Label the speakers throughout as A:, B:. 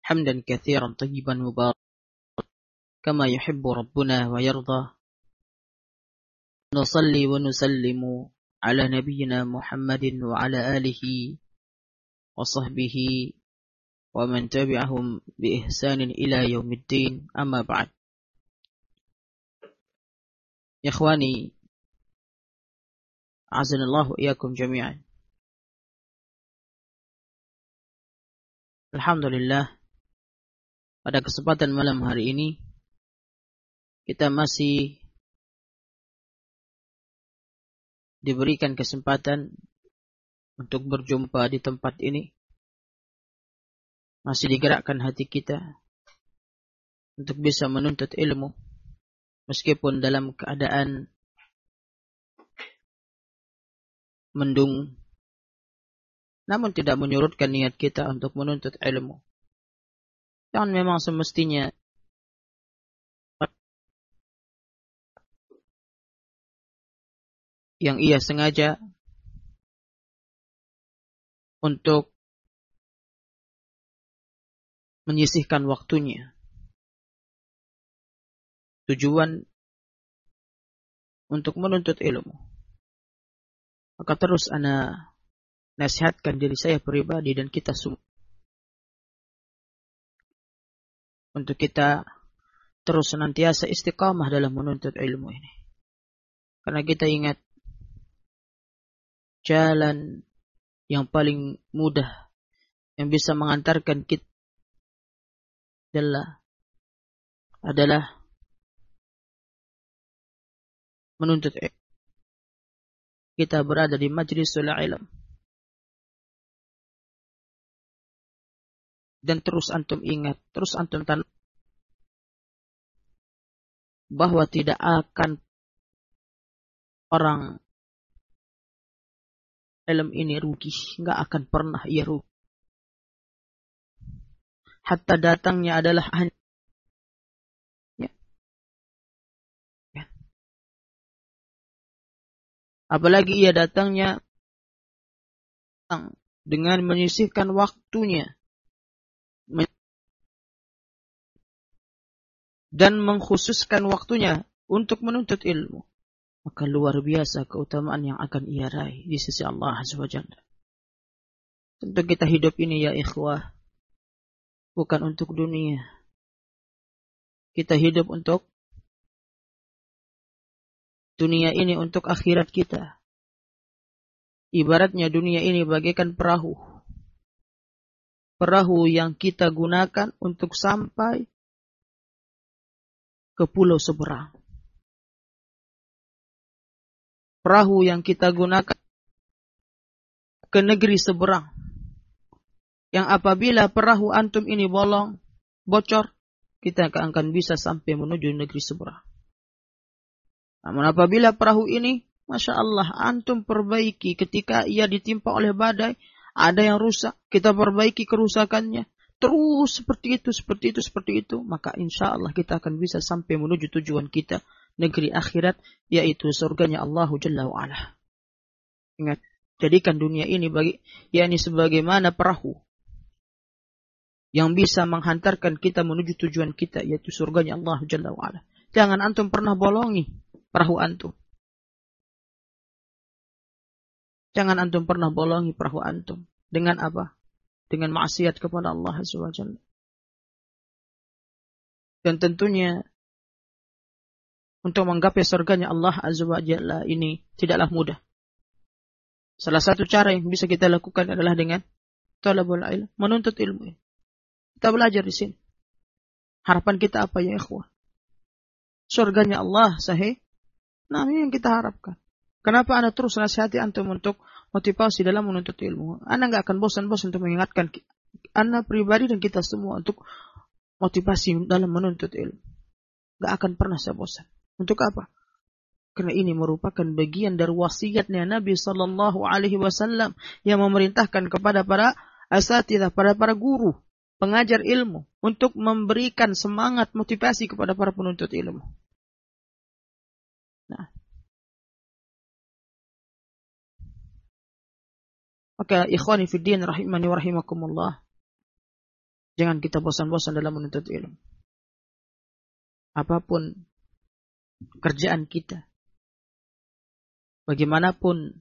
A: حمدا كثيرا طيبا مباركا كما يحب ربنا ويرضى. نصلي ونسلم على نبينا محمد وعلى آله وصحبه ومن تبعهم بإحسان إلى يوم الدين. أما بعد. يا إخواني أعزنا الله وإياكم جميعا. Alhamdulillah, pada kesempatan malam hari ini kita masih diberikan kesempatan untuk berjumpa di tempat ini. Masih digerakkan hati kita untuk bisa menuntut ilmu meskipun dalam keadaan mendung, namun tidak menyurutkan niat kita untuk menuntut ilmu. Dan memang semestinya yang ia sengaja untuk menyisihkan waktunya, tujuan untuk menuntut ilmu. Maka terus ana nasihatkan diri saya pribadi dan kita semua untuk kita terus senantiasa istiqamah dalam menuntut ilmu ini. Karena kita ingat jalan yang paling mudah yang bisa mengantarkan kita adalah menuntut ilmu. Kita berada di majlisul ilm. Dan terus antum ingat, terus antum tanam bahwa tidak akan orang ilmu ini rugi, enggak akan pernah ia rugi. Hatta datangnya adalah ya. Apalagi ia datangnya dengan menyisihkan waktunya dan mengkhususkan waktunya untuk menuntut ilmu, maka luar biasa keutamaan yang akan ia raih di sisi Allah Azza wa Jalla. Tentu kita hidup ini ya ikhwah bukan untuk dunia. Kita hidup untuk dunia ini, untuk akhirat kita. Ibaratnya dunia ini bagaikan perahu. Perahu yang kita gunakan untuk sampai ke pulau seberang. Perahu yang kita gunakan ke negeri seberang. Yang apabila perahu antum ini bocor, kita akan bisa sampai menuju negeri seberang. Namun apabila perahu ini, Masya Allah, antum perbaiki ketika ia ditimpa oleh badai, ada yang rusak, kita perbaiki kerusakannya. Terus seperti itu, maka insya Allah kita akan bisa sampai menuju tujuan kita, negeri akhirat, yaitu surganya Allah Jalla wa'ala. Ingat, jadikan dunia ini sebagaimana perahu yang bisa menghantarkan kita menuju tujuan kita, yaitu surganya Allah Jalla wa'ala. Jangan antum pernah bolongi perahu antum. Jangan antum pernah bolongi perahu antum. Dengan apa? Dengan maksiat kepada Allah Azza wa Jalla. Dan tentunya untuk menggapai surganya Allah Azza wa Jalla ini tidaklah mudah. Salah satu cara yang bisa kita lakukan adalah dengan talabul ilm, menuntut ilmu. Kita belajar di sini. Harapan kita apa ya ikhwah? Surganya Allah sahih. Nah, ini yang kita harapkan. Kenapa Anda terus nasihati antum untuk motivasi dalam menuntut ilmu? Anda nggak akan bosan-bosan untuk mengingatkan Anda pribadi dan kita semua untuk motivasi dalam menuntut ilmu. Nggak akan pernah saya bosan. Untuk apa? Karena ini merupakan bagian dari wasiatnya Nabi Sallallahu Alaihi Wasallam yang memerintahkan kepada para asatidzah, pada para guru, pengajar ilmu, untuk memberikan semangat motivasi kepada para penuntut ilmu. Nah, maka ikhwani fiddin rahimani wa rahimakumullah, Jangan kita bosan-bosan dalam menuntut ilmu. Apapun kerjaan kita, bagaimanapun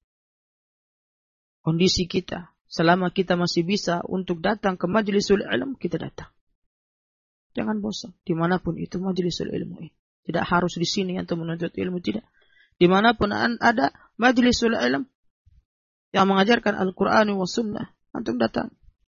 A: kondisi kita, selama kita masih bisa untuk datang ke majlisul ilmu, kita datang. Jangan bosan. Dimanapun itu majlisul ilmu ini. Tidak harus di sini untuk menuntut ilmu, tidak. Dimanapun ada majlisul ilmu yang mengajarkan Al-Quran wa Sunnah, antum datang.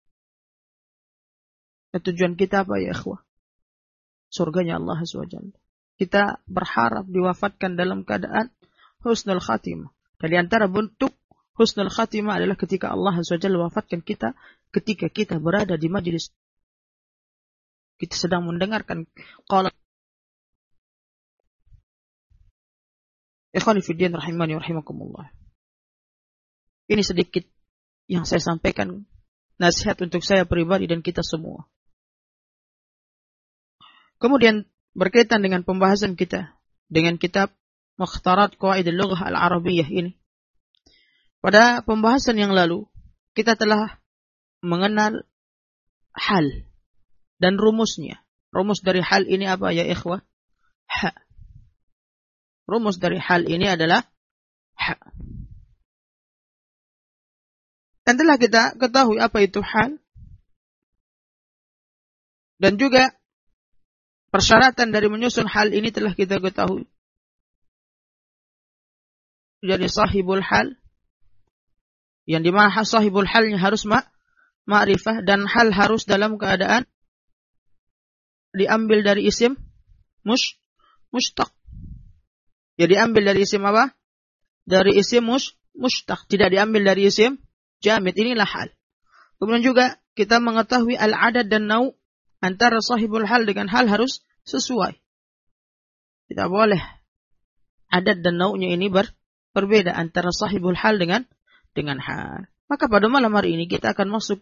A: Dan tujuan kita apa ya ikhwah? Surganya Allah SWT. Kita berharap diwafatkan dalam keadaan husnul khatimah. Dari antara bentuk husnul khatimah adalah ketika Allah SWT wafatkan kita, ketika kita berada di majlis. Kita sedang mendengarkan qala. Ikhwani fi din rahimani wa rahimakumullah. Ini sedikit yang saya sampaikan, nasihat untuk saya pribadi dan kita semua. Kemudian berkaitan dengan pembahasan kita dengan kitab Mukhtarat Qawaid al-Lughah al-Arabiyyah ini. Pada pembahasan yang lalu, kita telah mengenal hal dan rumusnya. Rumus dari hal ini apa ya ikhwah? Ha. Rumus dari hal ini adalah ha. Dan telah kita ketahui apa itu hal. Dan juga persyaratan dari menyusun hal ini telah kita ketahui. Jadi sahibul hal, yang dimana sahibul halnya harus ma'rifah, dan hal harus dalam keadaan diambil dari isim mushtaq. Jadi diambil dari isim apa? Dari isim mushtaq, tidak diambil dari isim jamid. Inilah hal. Kemudian juga kita mengetahui al-adad dan nau' antara sahibul hal dengan hal harus sesuai. Tidak boleh adad dan nau'nya ini berbeda antara sahibul hal dengan hal. Maka pada malam hari ini kita akan masuk,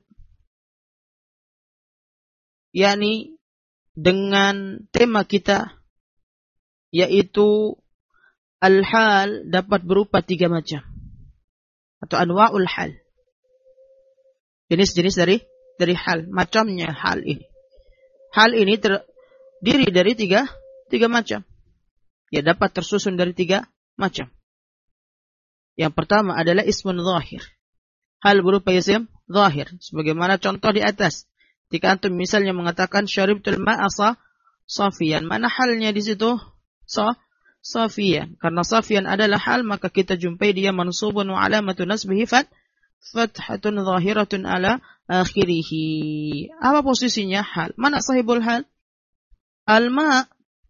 A: yakni dengan tema kita, yaitu al-hal dapat berupa 3 macam, atau anwa'ul hal. Jenis-jenis dari hal, macamnya hal ini. Hal ini terdiri dari tiga macam. Ya, dapat tersusun dari 3 macam. Yang pertama adalah ismun zahir. Hal berupa isim zahir. Sebagaimana contoh di atas. Jika antum misalnya mengatakan syaribtul ma'a safiyan. Mana halnya di situ? Safiyan. Karena safiyan adalah hal, maka kita jumpai dia mansubun wa alamatu nasbihi fathatun zahiratun ala akhirihi. Apa posisinya hal? Mana sahibul hal? Al-ma'.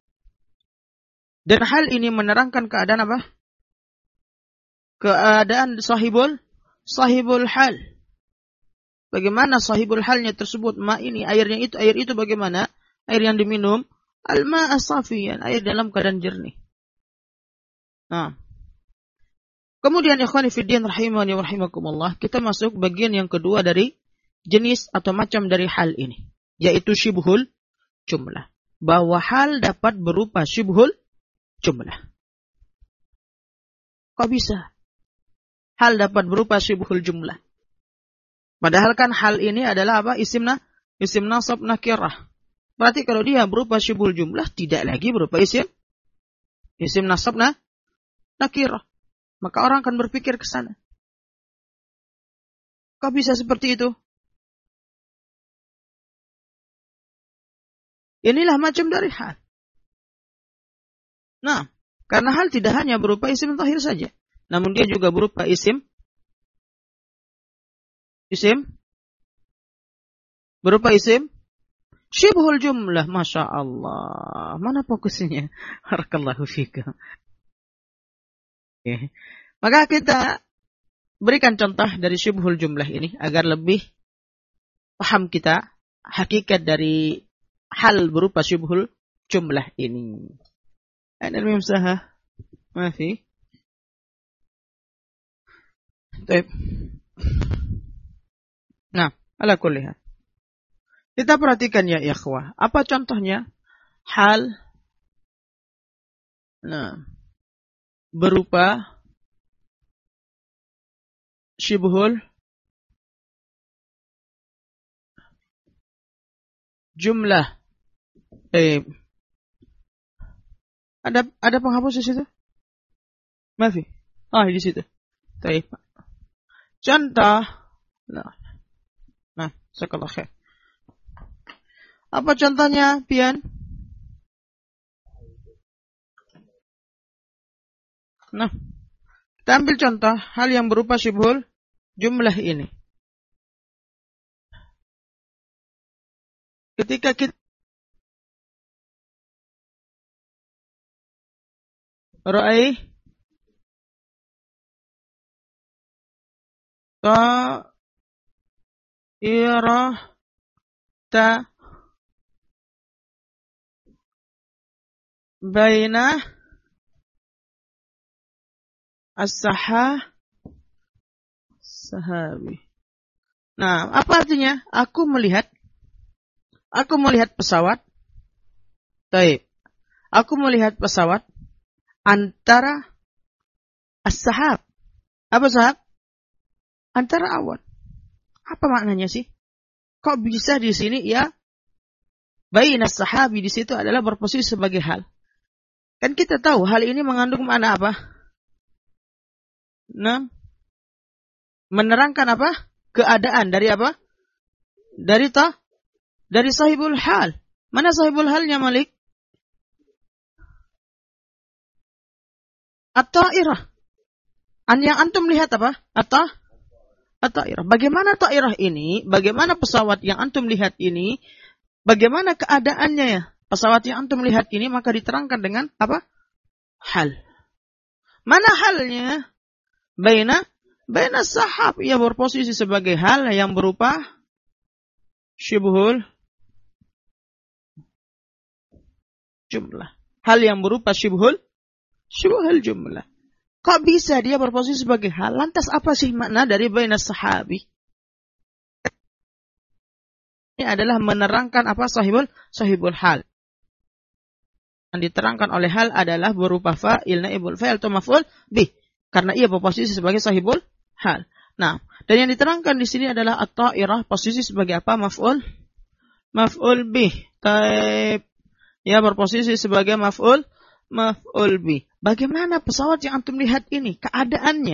A: Dan hal ini menerangkan keadaan apa? Keadaan sahibul hal. Bagaimana sahibul halnya tersebut? Ma ini, air itu bagaimana? Air yang diminum. Al-ma' as-safiyan, air dalam keadaan jernih. Nah. Kemudian ikhwani fiddin rahimani wa rahimakumullah, kita masuk bagian yang kedua dari jenis atau macam dari hal ini, yaitu syibhul jumlah. Bahwa hal dapat berupa syibhul jumlah. Kok bisa hal dapat berupa syibhul jumlah? Padahal kan hal ini adalah apa? Isim nasab nakirah. Berarti kalau dia berupa syibhul jumlah, tidak lagi berupa isim nasab nakirah. Maka orang akan berpikir ke sana. Kok bisa seperti itu? Inilah macam dari hal. Nah, karena hal tidak hanya berupa isim zahir saja, namun dia juga berupa isim syibhul jumlah. Masya Allah. Mana fokusnya? Barakallahu fikum. Okay. Maka kita berikan contoh dari syibhul jumlah ini agar lebih paham kita hakikat dari hal berupa syibhul jumlah ini. Ada mimsahah? Masih? Baik. Nah, ala kulli hal. Kita perhatikan ya ikhwah. Apa contohnya? Hal berupa syibhul jumlah. Ada penghapus di situ? Mafi. Di situ. Baik. Contoh. Nah, jazakallahu khair. Apa contohnya, Pian? Nah, kita ambil contoh hal yang berupa syibhul jumlah ini. Ketika kita ra'ai ta'irata baina sahabi. Nah, apa artinya? Aku melihat pesawat. Baik. Aku melihat pesawat antara as-sahab. Apa sahab? Antara awan. Apa maknanya sih? Kok bisa di sini ya? Baina sahabi di situ adalah berposisi sebagai hal. Kan kita tahu hal ini mengandung makna apa? Nah, menerangkan apa? Keadaan dari apa? Dari sahibul hal. Mana sahibul halnya, Malik? At-ta'irah. Yang antum lihat apa? At-ta'irah. Bagaimana ta'irah ini? Bagaimana pesawat yang antum lihat ini? Bagaimana keadaannya ya? Pesawat yang antum lihat ini maka diterangkan dengan apa? Hal. Mana halnya? Baina sahab. Ia berposisi sebagai hal yang berupa syibhul jumlah. Hal yang berupa syibhul jumlah. Kok bisa dia berposisi sebagai hal? Lantas apa sih makna dari baina sahabi? Ini adalah menerangkan apa? Sahibul hal. Yang diterangkan oleh hal adalah berupa fa'il, naibul fa'il atau maf'ul bih. Karena ia berposisi sebagai sahibul hal. Nah, dan yang diterangkan di sini adalah at-ta'irah, posisi sebagai apa? Maf'ul bih. Taib. Ya, berposisi sebagai maf'ul bih. Bagaimana pesawat yang antum lihat ini? Keadaannya.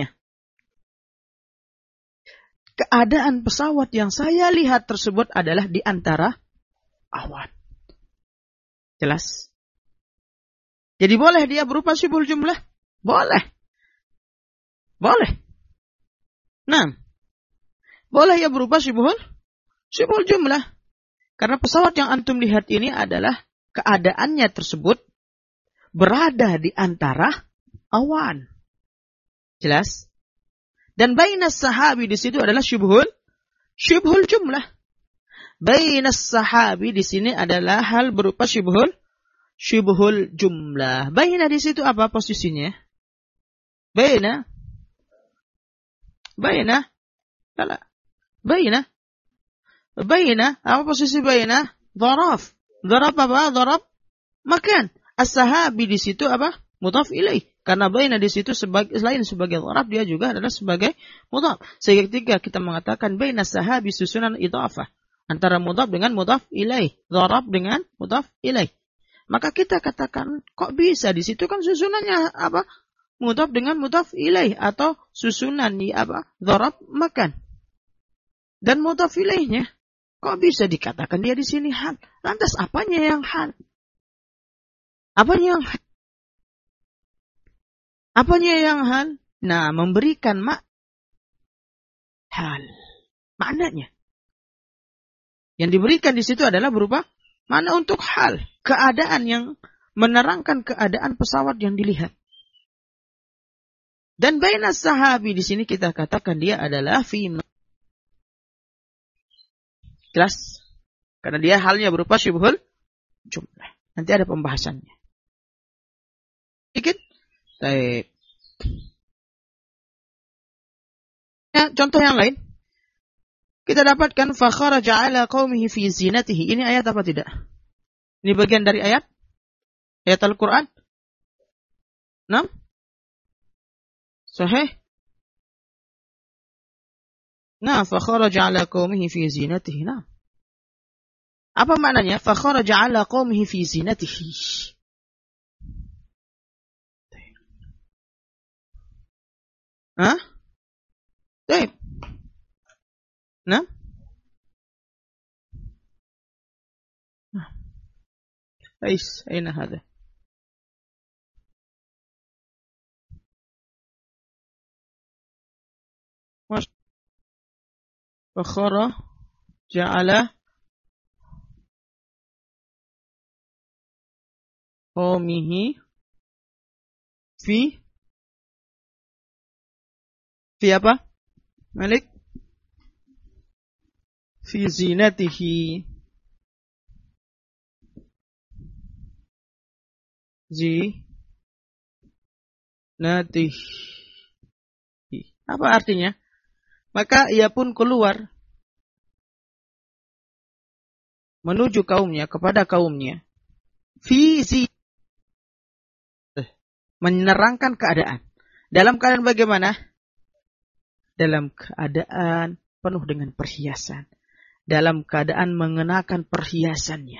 A: Keadaan pesawat yang saya lihat tersebut adalah di antara awan. Jelas? Jadi boleh dia berupa syibhul jumlah? Boleh. Nah, boleh ya berupa syibhul jumlah. Karena pesawat yang antum lihat ini adalah keadaannya tersebut berada di antara awan. Jelas? Dan bainas sahabi di situ adalah syibhul jumlah. Bainas sahabi di sini adalah hal berupa syibhul jumlah. Baina di situ apa posisinya? Baina. Apa posisi baina? Dharaf. Dharaf apa? Dharaf makan. As-sahabi di situ apa? Mudhaf ilaih. Karena baina di situ selain sebagai dharaf dia juga adalah sebagai mudhaf. Sehingga ketika kita mengatakan baina sahabi susunan idhafah antara mudhaf dengan mudhaf ilaih, dharaf dengan mudhaf ilaih. Maka kita katakan kok bisa di situ kan susunannya apa? Mudhaf dengan mudhaf ilaih atau susunan di apa? Dharaf makan. Dan mudhaf ilaihnya kok bisa dikatakan dia di sini hal? Lantas apanya yang hal? Apanya yang hal? Nah, memberikan hal. Maknanya. Yang diberikan di situ adalah berupa makna untuk hal. Keadaan yang menerangkan keadaan pesawat yang dilihat. Dan baina sahabi di sini kita katakan dia adalah fi. Jelas? Karena dia halnya berupa syibhul jumlah. Nanti ada pembahasannya. Sedikit? Baik. Ya, contoh yang lain. Kita dapatkan fakharaja ala qaumihi fi zinatihi. Ini ayat apa tidak? Ini bagian dari ayat Al-Quran. 6. Sahih? Nah, fakharaja ala qaumihi fi zinatihi. Nah. Apa maknanya? Fakharaja ala qaumihi fi zinatihi. Hah? Baik. Nah? أين هذا؟ فخرج على قومه في apa? Malik? في زينته. Zinatihi. Apa artinya? Maka ia pun keluar menuju kaumnya, kepada kaumnya. Menerangkan keadaan. Dalam keadaan bagaimana? Dalam keadaan penuh dengan perhiasan. Dalam keadaan mengenakan perhiasannya.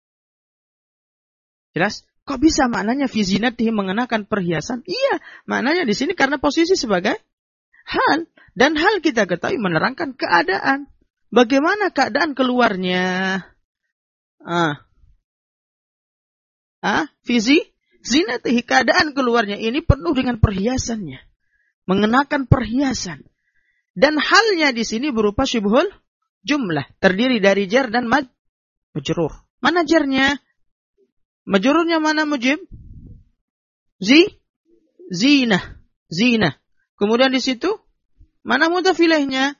A: Jelas? Kok bisa maknanya fi zinatihi mengenakan perhiasan? Iya, maknanya di sini karena posisi sebagai hal. Dan hal kita ketahui menerangkan keadaan. Bagaimana keadaan keluarnya? Fi zinatihi, keadaan keluarnya ini penuh dengan perhiasannya. Mengenakan perhiasan. Dan halnya di sini berupa syubhul jumlah. Terdiri dari jar dan majrur. Mana jarnya? Majrurnya mana mujib? Zinah. Kemudian di situ mana mudhaf ilaihnya?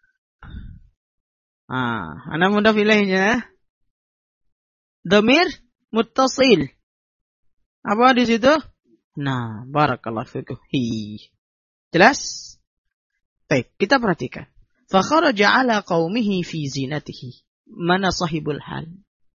A: Mana mudhaf ilaihnya? Dhamir muttasil. Apa di situ? Nah, barakallahu fikum. Jelas? Baik, kita perhatikan. Fa kharaja ala qaumihi fi zinatihi. Mana sahibul hal?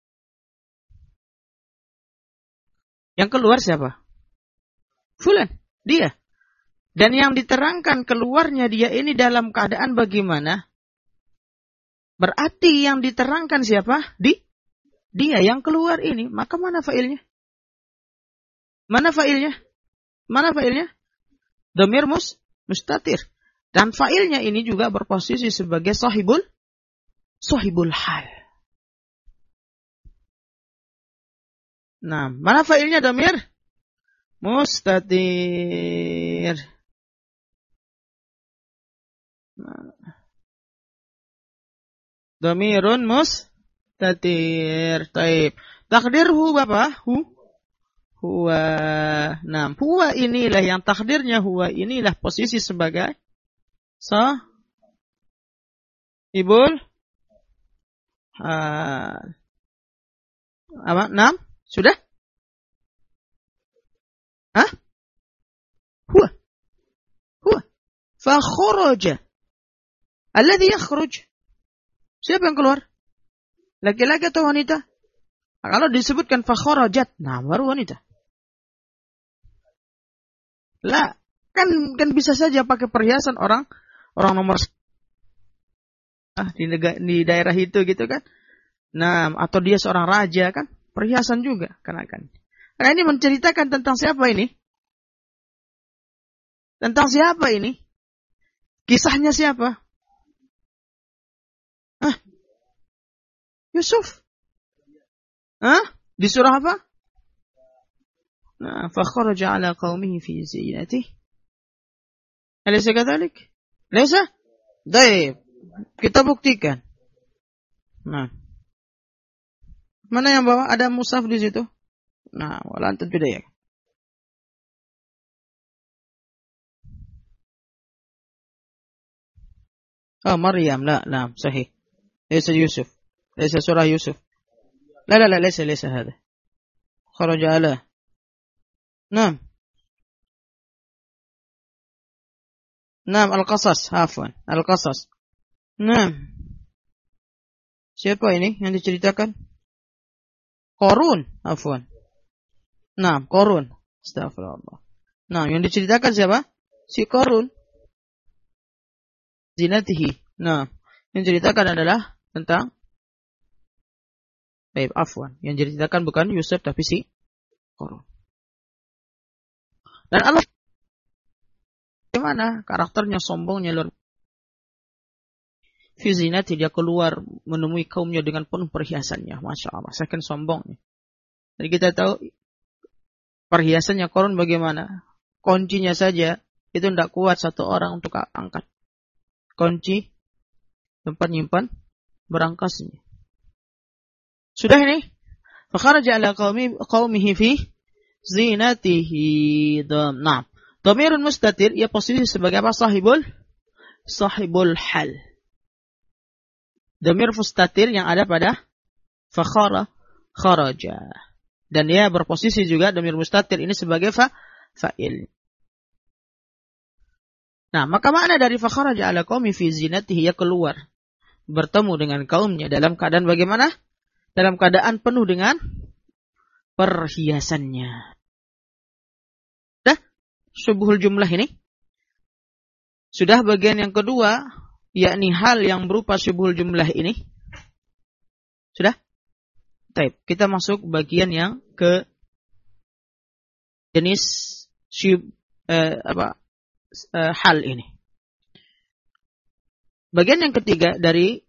A: Yang keluar siapa? Fulan, dia. Dan yang diterangkan keluarnya dia ini dalam keadaan bagaimana? Berarti yang diterangkan siapa? Dia yang keluar ini. Maka mana fa'ilnya? Mana fa'ilnya? Dhamir mustatir. Dan fa'ilnya ini juga berposisi sebagai sahibul hal. Nah, mana fa'ilnya dhamir? Mustatir. Dhamirun mustatir. Taib. Takdirhu Bapak? Huwa. Nah, huwa inilah yang takdirnya huwa inilah posisi sebagai sahibul hal. Apa? 6? Sudah? Huwa. Fa kharaja. Alladhi yakhruj. Siapa yang keluar? Laki-laki atau wanita? Nah, kalau disebutkan fa kharajat, nah baru wanita. Lah, kan bisa saja pakai perhiasan orang nomor di daerah itu gitu kan. Nah, atau dia seorang raja kan, perhiasan juga kenakan. Nah, ini menceritakan tentang siapa ini? Kisahnya siapa? Yusuf. Di surah apa? Nah, fa kharaja ala qaumihi fi zinatihi. Alaysa kadzalik? Laysa? Baik. Kita buktikan. Nah. Mana yang bawa? Ada mushaf di situ? Nah, wala antum bidaya. Maryam, لا صحيح. ليس يوسف. ليس سورة يوسف. لا ليس هذا. خرج على. نعم Al-Qasas, afwan. Al-Qasas. Nah. Siapa ini yang diceritakan? Qarun, afwan. Nah, Qarun. Astagfirullah. Nah, yang diceritakan siapa? Si Qarun. Zinatihi. Nah, yang diceritakan adalah tentang Baik, afwan. Yang diceritakan bukan Yusuf tapi si Qarun. Dan Allah bagaimana karakternya sombongnya luar fi zinati, dia keluar menemui kaumnya dengan penuh perhiasannya. Masya Allah, saking sombongnya. Jadi kita tahu perhiasannya Qarun bagaimana. Kuncinya saja itu tidak kuat satu orang untuk angkat. Kunci tempat nyimpan berangkasnya. Sudah ini. Fakharaja ala qaumihi fi zinatihi. Nah, dhamirun mustatir, ia posisi sebagai apa? Sahibul hal. Dhamir mustatir yang ada pada kharaja. Dan ia berposisi juga dhamir mustatir ini sebagai fa'il. Nah, maka makna dari fakharaja ala qaumi fi zinatihi, ia keluar bertemu dengan kaumnya dalam keadaan bagaimana? Dalam keadaan penuh dengan perhiasannya. Dah, subuhul jumlah ini. Sudah bagian yang kedua, yakni hal yang berupa subuhul jumlah ini. Sudah? Baik, kita masuk bagian yang ke jenis hal ini. Bagian yang ketiga dari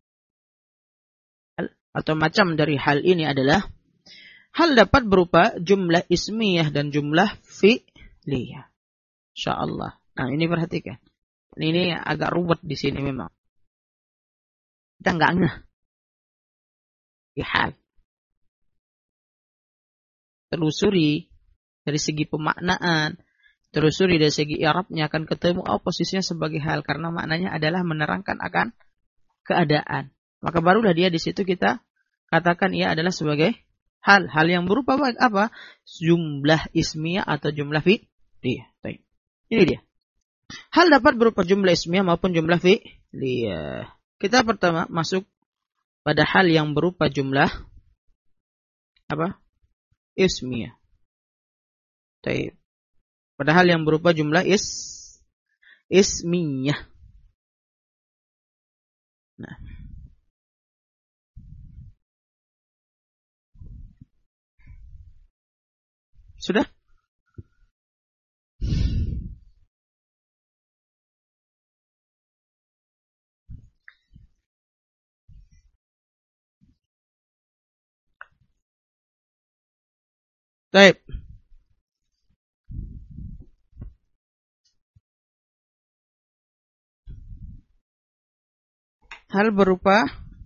A: atau macam dari hal ini adalah hal dapat berupa jumlah ismiyah dan jumlah fi'liyah. Insyaallah. Nah, ini perhatikan. Ini agak ruwet di sini memang. Kita enggak ngeh. Di hal. Telusuri dari segi pemaknaan, telusuri dari segi i'rabnya akan ketemu posisinya sebagai hal karena maknanya adalah menerangkan akan keadaan. Maka barulah dia di situ kita katakan ia adalah sebagai hal yang berupa apa? Jumlah ismiyah atau jumlah fi'liyah. Ini dia. Hal dapat berupa jumlah ismiyah maupun jumlah fi'liyah. Kita pertama masuk pada hal yang berupa jumlah apa? Ismiyah. Baik. Pada hal yang berupa jumlah ismiyah. Nah. Sudah? Baik. Hal berupa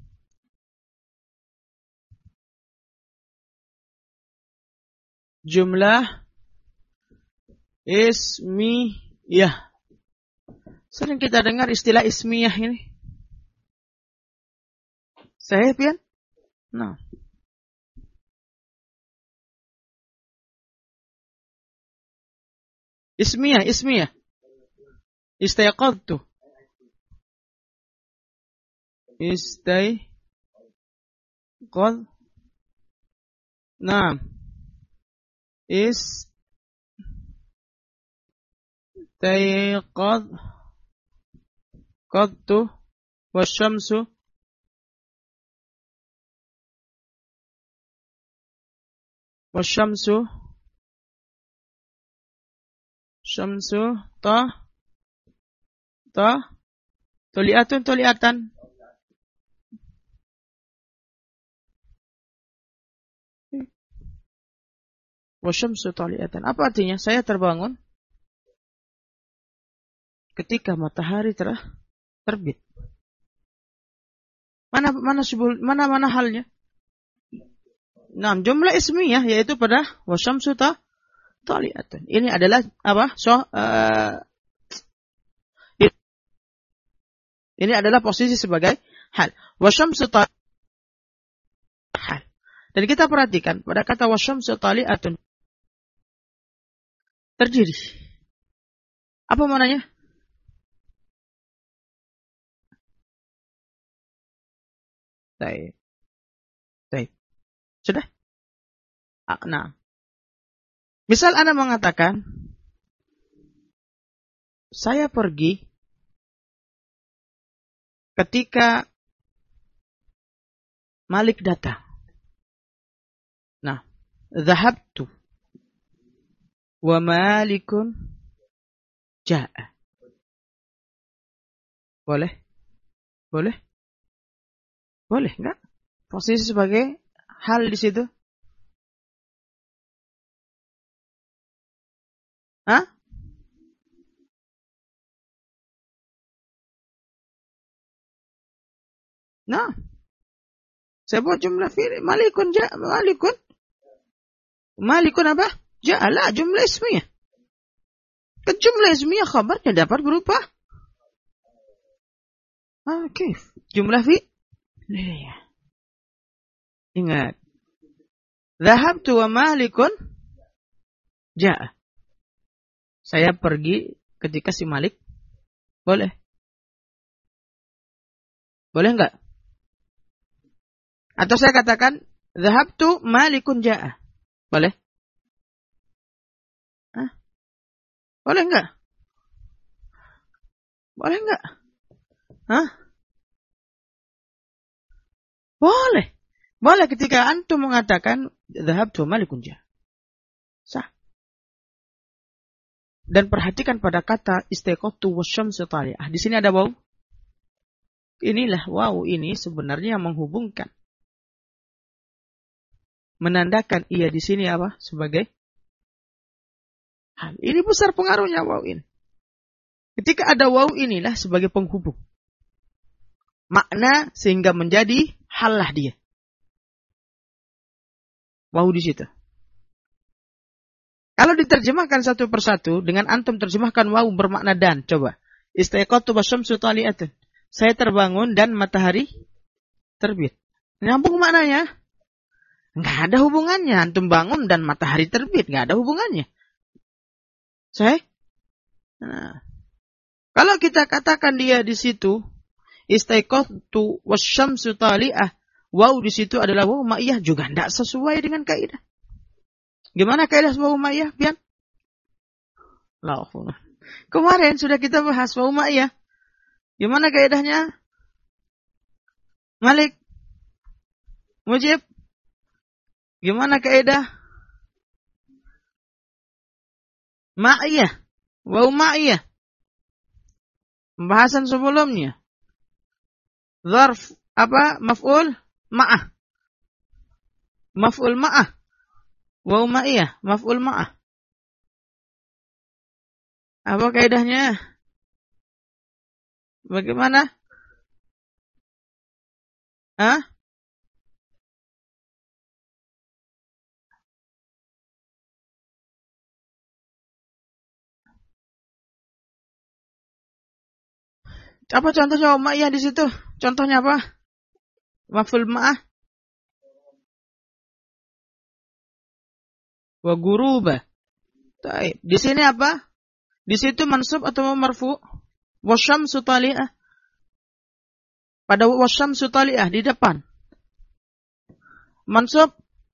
A: jumlah ismiyah. Sering kita dengar istilah ismiyah ini. Sahih, Pian? Nah. Ismiyah. Istayqadtu. Naam. Istayqadtu wasyamsu toliatan. Wasyamsu toliatan. Apa artinya? Saya terbangun ketika matahari terbit. Mana halnya? Nah, jumlah ismiyah yaitu pada wasyamsu toliatan. Ini adalah apa? Ini adalah posisi sebagai hal. Wasyamsu hal. Dan kita perhatikan pada kata wasyamsu tali'atun terjadi. Apa maknanya? Baik. Sudah? Nah. Misal Anda mengatakan saya pergi ketika Malik datang. dhahabtu wa malikun ja'a. Boleh? Boleh? Boleh enggak? Posisi sebagai hal di situ. Hah? Nah, saya buat jumlah fi'il malikun ja'a, malikun apa? Ja'a, la jumlah ismiyah. Kan jumlah ismiyah khabarnya dapat berupa kif. Jumlah fi'liyah. Ingat. Dhahabtu wa malikun ja'a. Saya pergi ketika si Malik. Boleh? Boleh enggak? Atau saya katakan dhahabtu malikun ja'a. Boleh? Hah? Boleh enggak? Boleh enggak? Hah? Boleh. Boleh ketika antum mengatakan dhahabtu malikun ja'a. Sah. Dan perhatikan pada kata istiqatu wasyamsu tali'ah. Di sini ada waw. Inilah waw ini sebenarnya menghubungkan. Menandakan ia di sini apa? Sebagai hal. Ini besar pengaruhnya waw ini. Ketika ada waw inilah sebagai penghubung. Makna sehingga menjadi halah dia. Waw di situ. Kalau diterjemahkan satu persatu dengan antum terjemahkan waw bermakna dan. Coba. Istiqatu wasyamsu tali'atun. Saya terbangun dan matahari terbit. Nyambung maknanya? Nggak ada hubungannya. Antum bangun dan matahari terbit. Nggak ada hubungannya. Saya? Nah. Kalau kita katakan dia di situ, istiqatu wasyamsu tali'ah. Waw di situ adalah waw ma'iyah juga tidak sesuai dengan kaidah. Gimana kaidah waw ma'iyah, Pian? Kemarin sudah kita bahas waw ma'iyah. Gimana kaidahnya? Malik? Mujib? Gimana kaidah? Ma'iyah. Waw ma'iyah. Pembahasan sebelumnya. Zarf apa? Maf'ul ma'ah. Maf'ul ma'ah. Waw ma'iyah. Maf'ul ma'ah. Apa kaidahnya? Bagaimana? Hah? Apa contohnya umayyah di situ? Contohnya apa? Maf'ul ma'ah. Wa guruba. Baik. Di sini apa? Di situ mansub atau marfu? Wasyamsu tali'ah. Pada wasyamsu tali'ah di depan. Mansub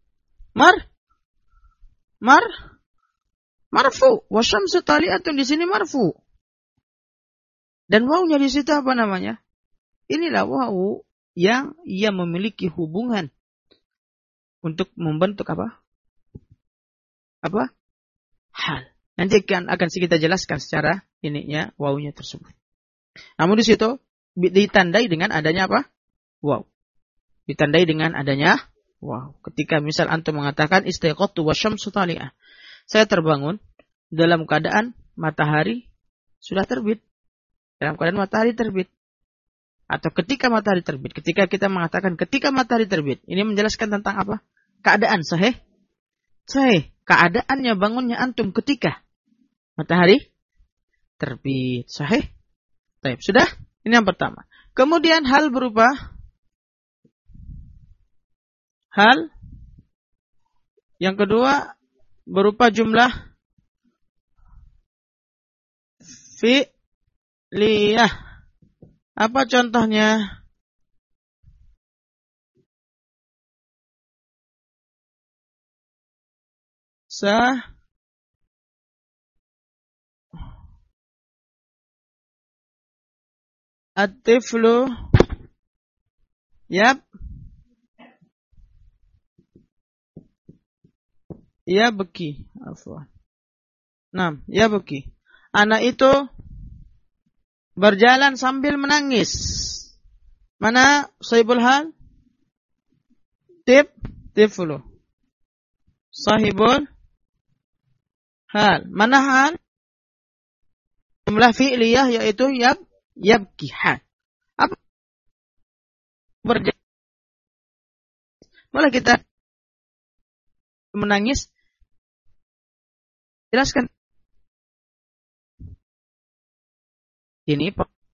A: marfu. Wasyamsu tali'atun di sini marfu. Dan wawnya di situ apa namanya? Inilah waw yang ia memiliki hubungan untuk membentuk apa? Apa? Hal. Nanti akan kita jelaskan secara ininya wawnya tersebut. Namun di situ ditandai dengan adanya apa? Waw. Ditandai dengan adanya waw. Ketika misal antum mengatakan istiqatu wasyamsu tali'ah. Saya terbangun dalam keadaan matahari sudah terbit. Dalam keadaan matahari terbit. Atau ketika matahari terbit. Ketika kita mengatakan ketika matahari terbit. Ini menjelaskan tentang apa? Keadaan sahih. Sahih. Keadaannya bangunnya antum ketika matahari terbit. Sahih. Baik, sudah? Ini yang pertama. Kemudian hal berupa hal yang kedua berupa jumlah fi'liyah. Apa contohnya? At-tiflu yap Yabki. Afwan. Nah, yabki. Anak itu berjalan sambil menangis. Mana sahibul hal? Tiflu. Sahibul hal. Mana hal? Jumlah fi'liyah yaitu yabki hal. Apa? Berjalan. Boleh kita menangis? Jelaskan. Ini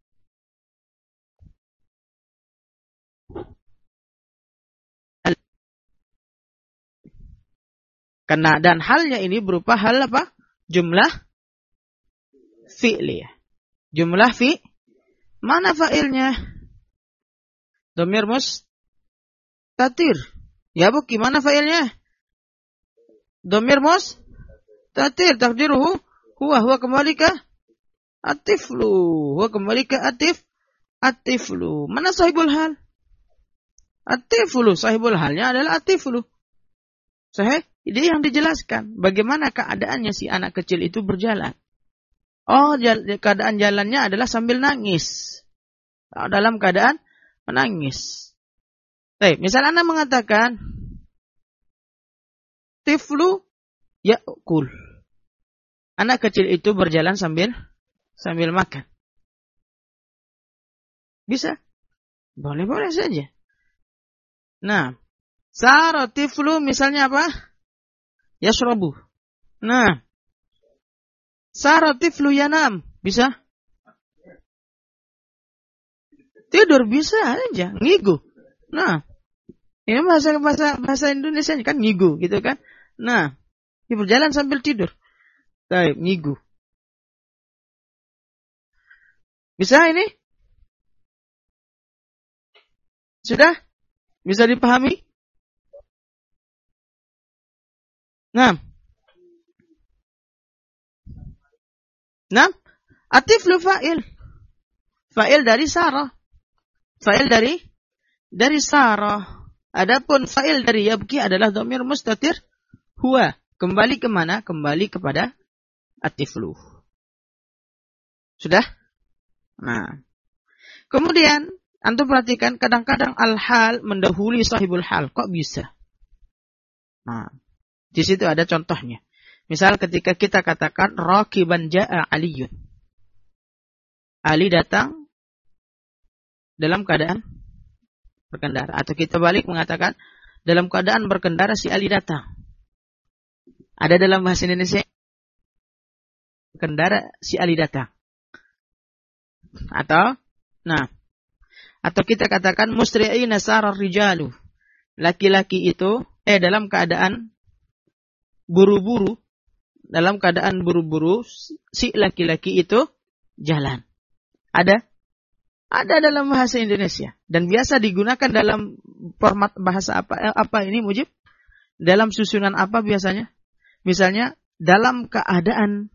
A: karena dan halnya ini berupa hal apa? Jumlah fi'liyah. Jumlah mana fa'ilnya? Dhamir mustatir. Ya bu, gimana fa'ilnya? Dhamir mustatir. Takdiruhu huwa kembali ke atiflu. Huwa kembali ke atiflu. Mana sahibul hal? Atiflu. Sahibul halnya adalah atiflu. Sahih? Ini yang dijelaskan. Bagaimana keadaannya si anak kecil itu berjalan. Oh, keadaan jalannya adalah sambil nangis. Dalam keadaan menangis. Baik, misal Anda mengatakan, tiflu ya'kul. Anak kecil itu berjalan sambil makan. Bisa? Boleh-boleh saja. Nah, sara tiflu misalnya apa? Yashrabu. Nah, sara tiflu yanam. Bisa? Tidur bisa aja, ngigu. Nah, ini bahasa Indonesia kan ngigu gitu kan. Nah, dia berjalan sambil tidur. Baik, ngigu. Bisa ini? Sudah? Bisa dipahami? Nah, atiflu fa'il. Fa'il dari Sarah. Fa'il dari Sarah. Adapun fa'il dari yabki adalah dhamir mustatir huwa. Kembali kemana? Kembali kepada atiflu. Sudah? Nah. Kemudian, antum perhatikan kadang-kadang al-hal mendahului sahibul hal. Kok bisa? Nah, di situ ada contohnya. Misal ketika kita katakan raqiban ja'a Aliyun. Ali datang dalam keadaan berkendara. Atau kita balik mengatakan dalam keadaan berkendara si Ali datang. Ada dalam bahasa Indonesia berkendara si Ali datang. Atau kita katakan musri'ina sarar rijalu. Laki-laki itu dalam keadaan buru-buru. Dalam keadaan buru-buru si laki-laki itu jalan. Ada dalam bahasa Indonesia dan biasa digunakan dalam format bahasa apa ini Mujib? Dalam susunan apa biasanya? Misalnya dalam keadaan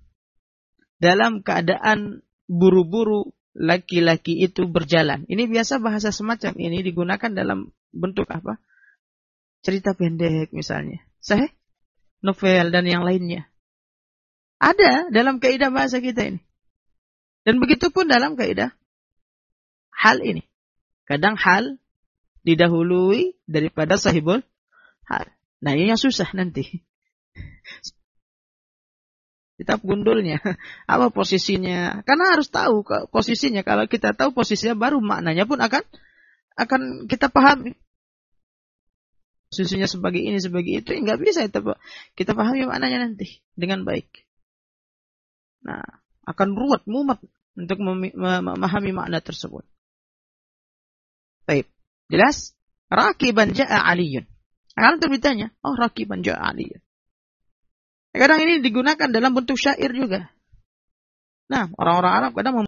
A: buru-buru laki-laki itu berjalan. Ini biasa bahasa semacam ini digunakan dalam bentuk apa? Cerita pendek misalnya. Sahih? Novel dan yang lainnya. Ada dalam kaidah bahasa kita ini. Dan begitu pun dalam kaidah hal ini. Kadang hal didahului daripada sahibul hal. Nah, ini yang susah nanti. Kitab gundulnya. Apa posisinya? Karena harus tahu posisinya. Kalau kita tahu posisinya baru maknanya pun akan kita pahami. Posisinya sebagai ini, sebagai itu. Enggak bisa kita pahami maknanya nanti dengan baik. Nah, akan ruwet, mumet untuk memahami makna tersebut. Baik, jelas? Raqiban ja'a Aliyun. Akan ditanya, raqiban ja'a Aliyun. Kadang ini digunakan dalam bentuk syair juga. Nah, orang-orang Arab kadang